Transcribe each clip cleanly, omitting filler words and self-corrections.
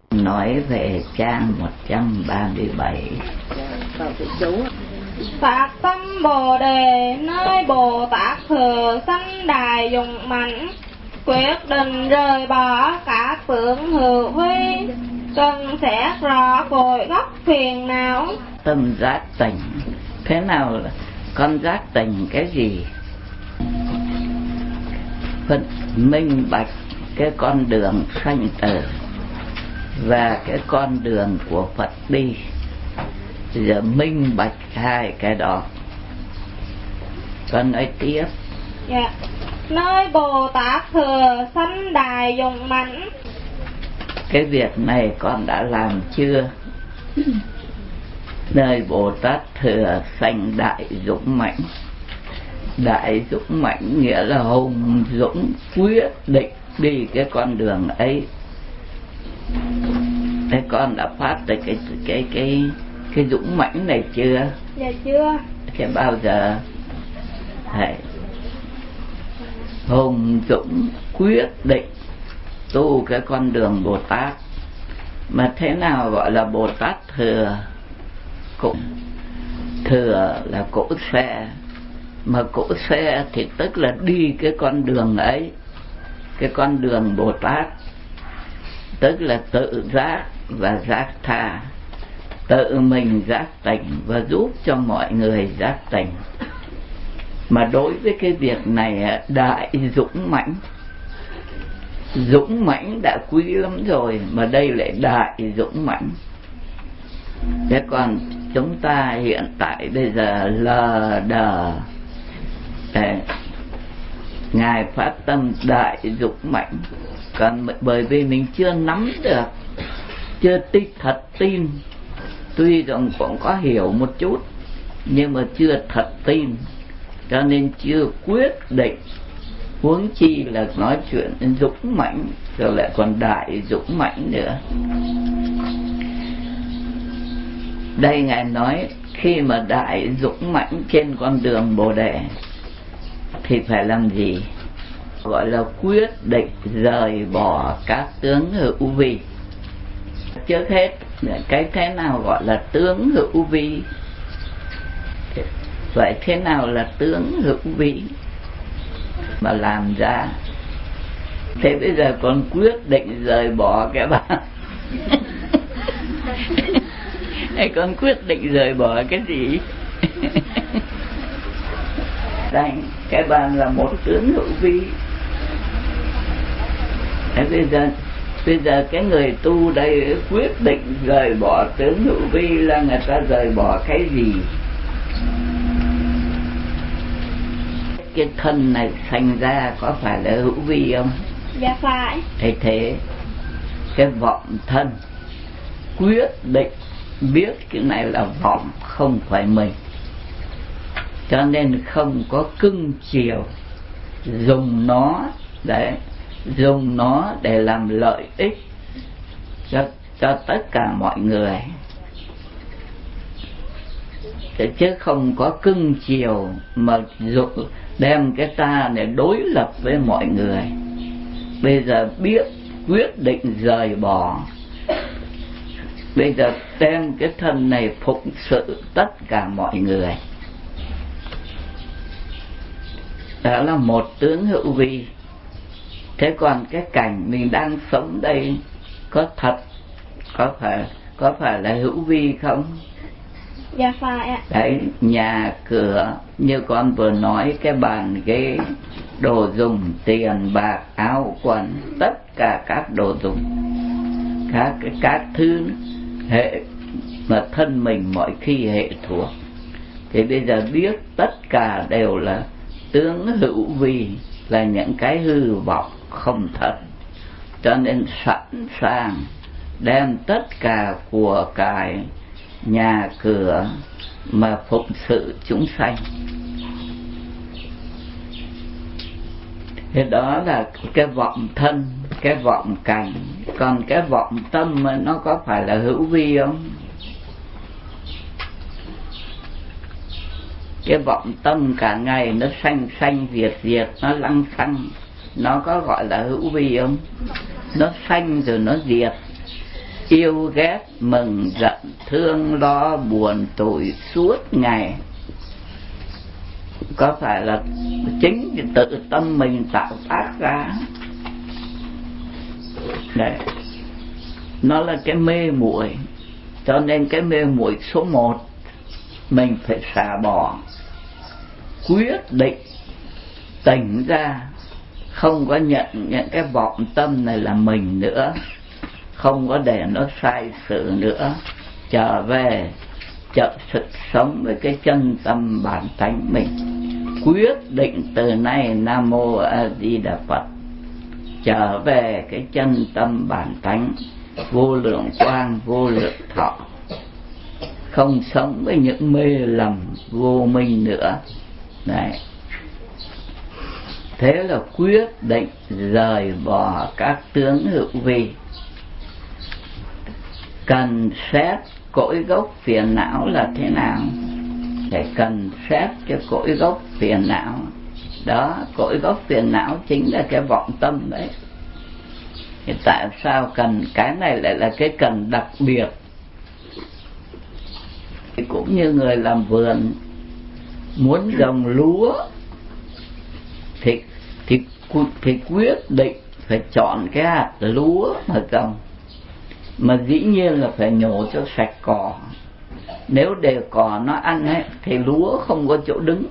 Nói về trang 137. Phát tâm Bồ Đề nơi Bồ Tát Thừa sanh đài dụng mãnh, quyết định rời bỏ các tướng hữu vi, cần xét rõ cội gốc phiền não. Tâm giác tỉnh. Thế nào là con giác tỉnh cái gì? Phân minh bạch cái con đường sanh tử và cái con đường của Phật đi. Giờ minh bạch hai cái đó. Con nói tiếp. Dạ. Nơi Bồ Tát Thừa sanh đài dụng mãnh. Cái việc này con đã làm chưa? Nơi Bồ Tát Thừa sanh đại dũng mãnh. Đại dũng mãnh nghĩa là hùng dũng quyết định đi cái con đường ấy. Thế con đã phát được cái dũng mãnh này chưa? Dạ chưa. Thế bao giờ? Đấy. Hùng dũng quyết định tu cái con đường Bồ Tát. Mà thế nào gọi là Bồ Tát thừa? Cũng thừa là cỗ xe. Mà cỗ xe thì tức là đi cái con đường ấy. Cái con đường Bồ Tát tức là tự giác và giác tha, tự mình giác tỉnh và giúp cho mọi người giác tỉnh. Mà đối với cái việc này đại dũng mãnh. Dũng mãnh đã quý lắm rồi, mà đây lại đại dũng mãnh. Thế còn chúng ta hiện tại bây giờ lờ đờ. Ngài phát tâm đại dũng mãnh, còn bởi vì mình chưa nắm được, chưa thật tin. Tuy rằng cũng có hiểu một chút, nhưng mà chưa thật tin, cho nên chưa quyết định. Huống chi là nói chuyện dũng mãnh, rồi lại còn đại dũng mãnh nữa. Đây Ngài nói khi mà đại dũng mãnh trên con đường Bồ Đề thì phải làm gì? Gọi là quyết định rời bỏ các tướng hữu vi. Trước hết, cái thế nào gọi là tướng hữu vi? Vậy thế nào là tướng hữu vi mà làm ra? Thế bây giờ con quyết định rời bỏ cái bàn. Hay con quyết định rời bỏ cái gì? Đây, cái bàn là một tướng hữu vi. Thế bây giờ cái người tu đây quyết định rời bỏ tướng hữu vi là người ta rời bỏ cái gì? Cái thân này thành ra có phải là hữu vi không? Dạ phải. Thế cái vọng thân quyết định biết cái này là vọng không phải mình, cho nên không có cưng chiều, dùng nó để làm lợi ích cho tất cả mọi người, chứ không có cưng chiều mà đem cái ta để đối lập với mọi người. Bây giờ biết quyết định rời bỏ, bây giờ đem cái thân này phụng sự tất cả mọi người. Đó là một tướng hữu vi. Thế còn cái cảnh mình đang sống đây có thật, có phải là hữu vi không? Dạ phải ạ. Đấy, nhà cửa như con vừa nói, cái bàn ghế, đồ dùng, tiền bạc, áo quần, tất cả các đồ dùng, các thứ hệ mà thân mình mọi khi hệ thuộc. Thì bây giờ biết tất cả đều là tướng hữu vi, là những cái hư vọng không thật, cho nên sẵn sàng đem tất cả của cải, nhà cửa mà phụng sự chúng sanh. Thế đó là cái vọng thân, cái vọng cảnh. Còn cái vọng tâm nó có phải là hữu vi không? Cái vọng tâm cả ngày nó sanh diệt, nó lăng xăng, nó có gọi là hữu vi không? Nó sanh rồi nó diệt, yêu ghét mừng giận thương lo buồn tủi suốt ngày. Có phải là chính cái tự tâm mình tạo tác ra? Đấy, nó là cái mê muội. Cho nên cái mê muội số 1 mình phải xả bỏ, quyết định tỉnh ra, không có nhận những cái vọng tâm này là mình nữa, không có để nó sai sự nữa, trở về chậm sự sống với cái chân tâm bản tánh mình. Quyết định từ nay Nam Mô A Di Đà Phật, trở về cái chân tâm bản tánh vô lượng quang vô lượng thọ, không sống với những mê lầm vô minh nữa. Đấy, thế là quyết định rời bỏ các tướng hữu vi. Cần xét cội gốc phiền não là thế nào? Phải cần xét cái cội gốc phiền não. Đó, cội gốc phiền não chính là cái vọng tâm đấy. Thì tại sao cần cái này lại là cái cần đặc biệt? Cũng như người làm vườn muốn trồng lúa thì quyết định phải chọn cái hạt lúa mà trồng, mà dĩ nhiên là phải nhổ cho sạch cỏ. Nếu để cỏ nó ăn ấy, thì lúa không có chỗ đứng.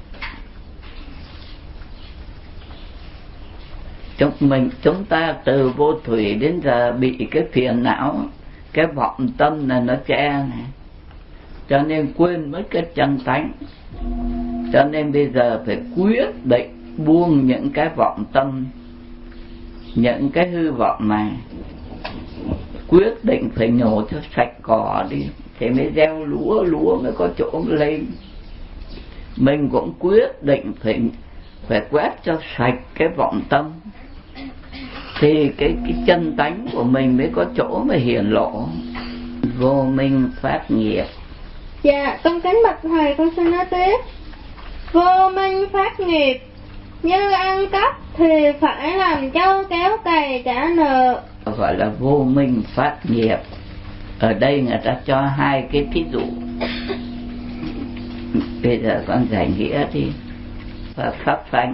Chúng ta từ vô thủy đến giờ bị cái phiền não, cái vọng tâm này nó che này, cho nên quên mất cái chân tánh. Cho nên bây giờ phải quyết định buông những cái vọng tâm, những cái hư vọng này, quyết định phải nhổ cho sạch cỏ đi thì mới gieo lúa, lúa mới có chỗ lên. Mình cũng quyết định phải quét cho sạch cái vọng tâm thì cái chân tánh của mình mới có chỗ mà hiển lộ. Vô minh phát nghiệp. Dạ, con kính bạch thầy, con xin nói tiếp. Vô minh phát nghiệp, như ăn cắp thì phải làm trâu kéo cày trả nợ. Gọi là vô minh phát nghiệp. Ở đây người ta cho hai cái thí dụ. Bây giờ con giải nghĩa đi. Và pháp sanh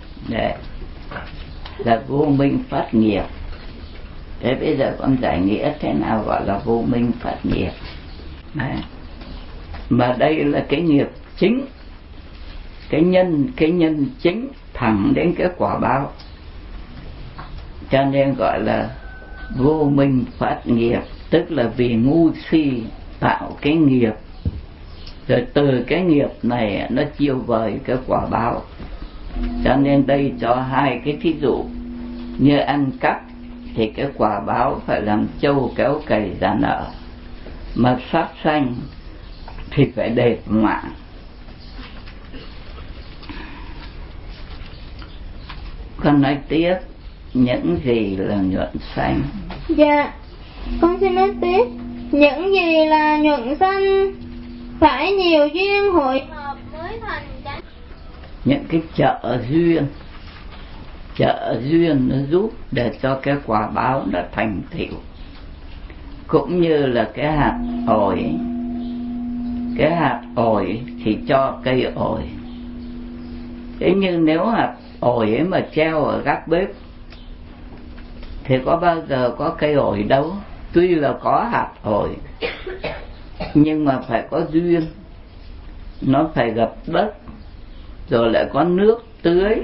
là vô minh phát nghiệp. Thế bây giờ con giải nghĩa thế nào gọi là vô minh phát nghiệp? Đấy. Mà đây là cái nghiệp chính, cái nhân chính thẳng đến cái quả báo. Cho nên gọi là vô minh phát nghiệp, tức là vì ngu si tạo cái nghiệp, rồi từ cái nghiệp này nó chiêu vời cái quả báo. Cho nên đây cho hai cái thí dụ. Như ăn cắp thì cái quả báo phải làm trâu kéo cày trả nợ, mà sát sanh thì phải đệt mạng. Con nói tiếp, những gì là nhuận sanh? Dạ, con xin nói tiếp. Những gì là nhuận sanh? Phải nhiều duyên hội hợp mới thành chánh. Những cái trợ duyên nó giúp để cho cái quả báo nó thành tựu. Cũng như là cái hạt ổi thì cho cây ổi. Thế nhưng nếu hạt ổi ấy mà treo ở gác bếp thì có bao giờ có cây ổi đâu. Tuy là có hạt ổi nhưng mà phải có duyên, nó phải gặp đất, rồi lại có nước tưới.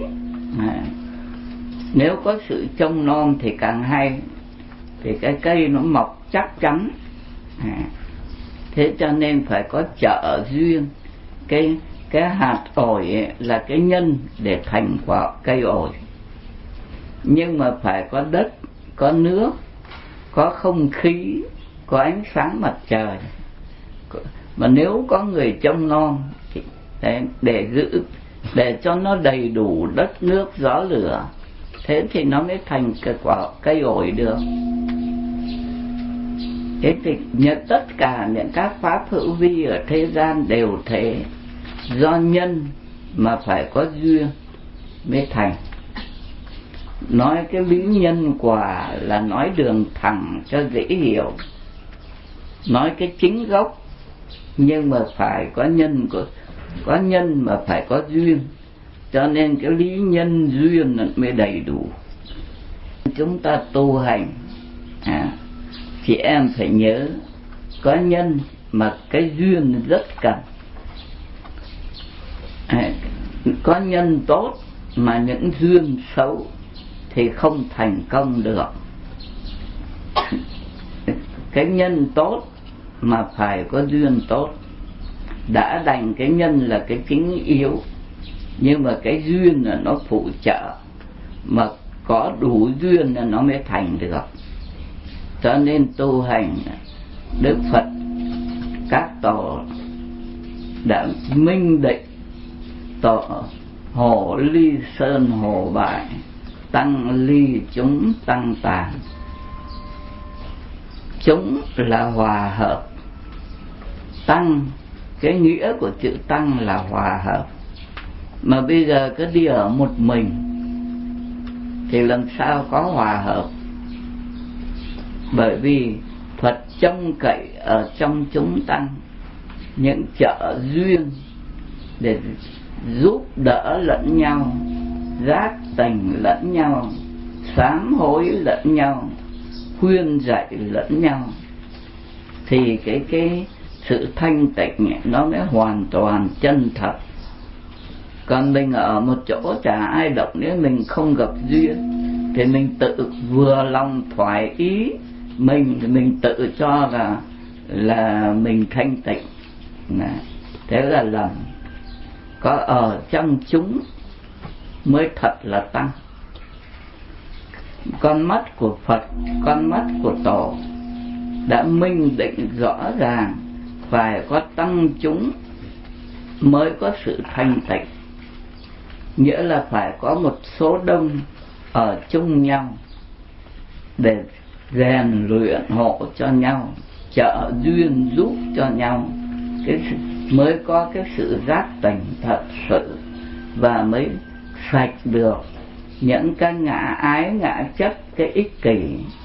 Nếu có sự trông nom thì càng hay, thì cái cây nó mọc chắc chắn. Thế cho nên phải có trợ duyên. Cái hạt ổi ấy là cái nhân để thành quả cây ổi, nhưng mà phải có đất, có nước, có không khí, có ánh sáng mặt trời. Mà nếu có người trông nom thì để cho nó đầy đủ đất nước gió lửa, thế thì nó mới thành cái quả cây ổi được. Thế thì tất cả những các pháp hữu vi ở thế gian đều thế, do nhân mà phải có duyên mới thành. Nói cái lý nhân quả là nói đường thẳng cho dễ hiểu. nói cái chính gốc, nhưng mà phải có nhân mà phải có duyên, cho nên cái lý nhân duyên mới đầy đủ. Chúng ta tu hành chị em phải nhớ có nhân mà cái duyên rất cần. Có nhân tốt mà những duyên xấu thì không thành công được. Cái nhân tốt mà phải có duyên tốt, đã đành cái nhân là cái chính yếu, nhưng mà cái duyên là nó phụ trợ, mà có đủ duyên là nó mới thành được. Cho nên tu hành, Đức Phật các tổ đã minh định tổ hồ ly sơn hồ bại, tăng ly chúng tăng tàn. Chúng là hòa hợp, tăng, cái nghĩa của chữ tăng là hòa hợp. Mà bây giờ cứ đi ở một mình thì làm sao có hòa hợp? Bởi vì Phật trông cậy ở trong chúng tăng những trợ duyên để giúp đỡ lẫn nhau, giác tình lẫn nhau, sám hối lẫn nhau, khuyên dạy lẫn nhau, thì cái sự thanh tịnh nó mới hoàn toàn chân thật. Còn mình ở một chỗ chả ai động, nếu mình không gặp duyên thì mình tự vừa lòng thoải ý mình tự cho là mình thanh tịnh, thế là lầm. Có ở trong chúng mới thật là tăng. Con mắt của Phật, con mắt của Tổ đã minh định rõ ràng phải có tăng chúng mới có sự thanh tịnh, nghĩa là phải có một số đông ở chung nhau để rèn luyện hộ cho nhau, trợ duyên giúp cho nhau, mới có cái sự giác tỉnh thật sự, và mới sạch được những cái ngã ái ngã chấp, cái ích kỷ